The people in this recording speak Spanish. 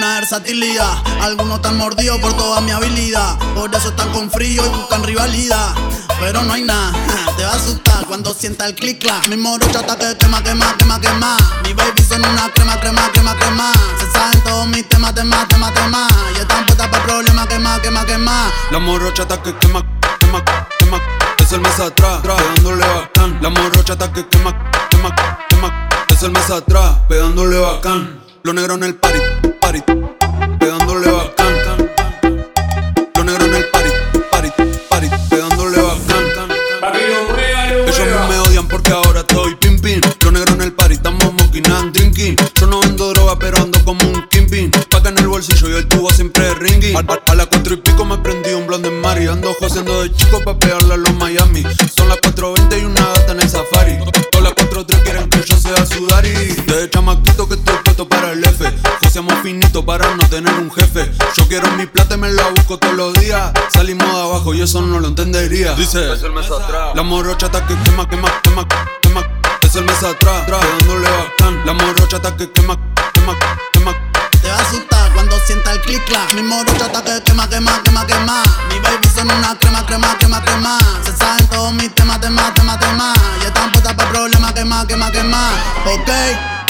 una versatilidad. Algunos están mordidos por toda mi habilidad, por eso están con frío y buscan rivalidad. Pero no hay nada, te va a asustar cuando sienta el clic-clac. Mi morocha está que quema, quema, quema, quema. Mi baby son una crema, crema, crema, crema. Se saben todos mis temas, temas, temas, temas. Y están puestas para problemas, quema, quema, quema. La morocha está que quema, quema, quema. Es el mes atrás, pegándole bacán. La morocha está que quema, quema, quema. Es el mes atrás, pegándole bacán. Los negros en el party, party, pegándole bacán. Los negros en el party, party, party, pegándole bacán. Ellos me odian porque ahora estoy pim pim. Los negros en el party, estamos smoking and drinking. Yo no vendo droga pero ando como un kingpin. Paca en el bolsillo y el tubo siempre ringing. A las 4 y pico me prendí un blonde en Mari. Ando joseando de chico pa' pegarle a los Miami. Son las 4:20 y una gata en el safari. Todas las 4:3 quieren que yo sea sudari. Desde chamaquito que estoy puesto para el F. Joseamos finito para no tener un jefe. Yo quiero mi plata y me la busco todos los días. Salimos de abajo y eso no lo entendería. Dice, es el mes atrás. La morocha está que quema, quema, quema, quema. Es el mes atrás, pegándole bacán. La morocha está que quema, quema, quema. Te va a asustar cuando sienta el clic-clac. Mi morocha está que quema, quema, quema, quema. Mi baby son una crema, crema, crema, crema. Se saben todos mis temas, temas, temas, temas. Y están puestas para problemas, quema, quema, quema. Ok.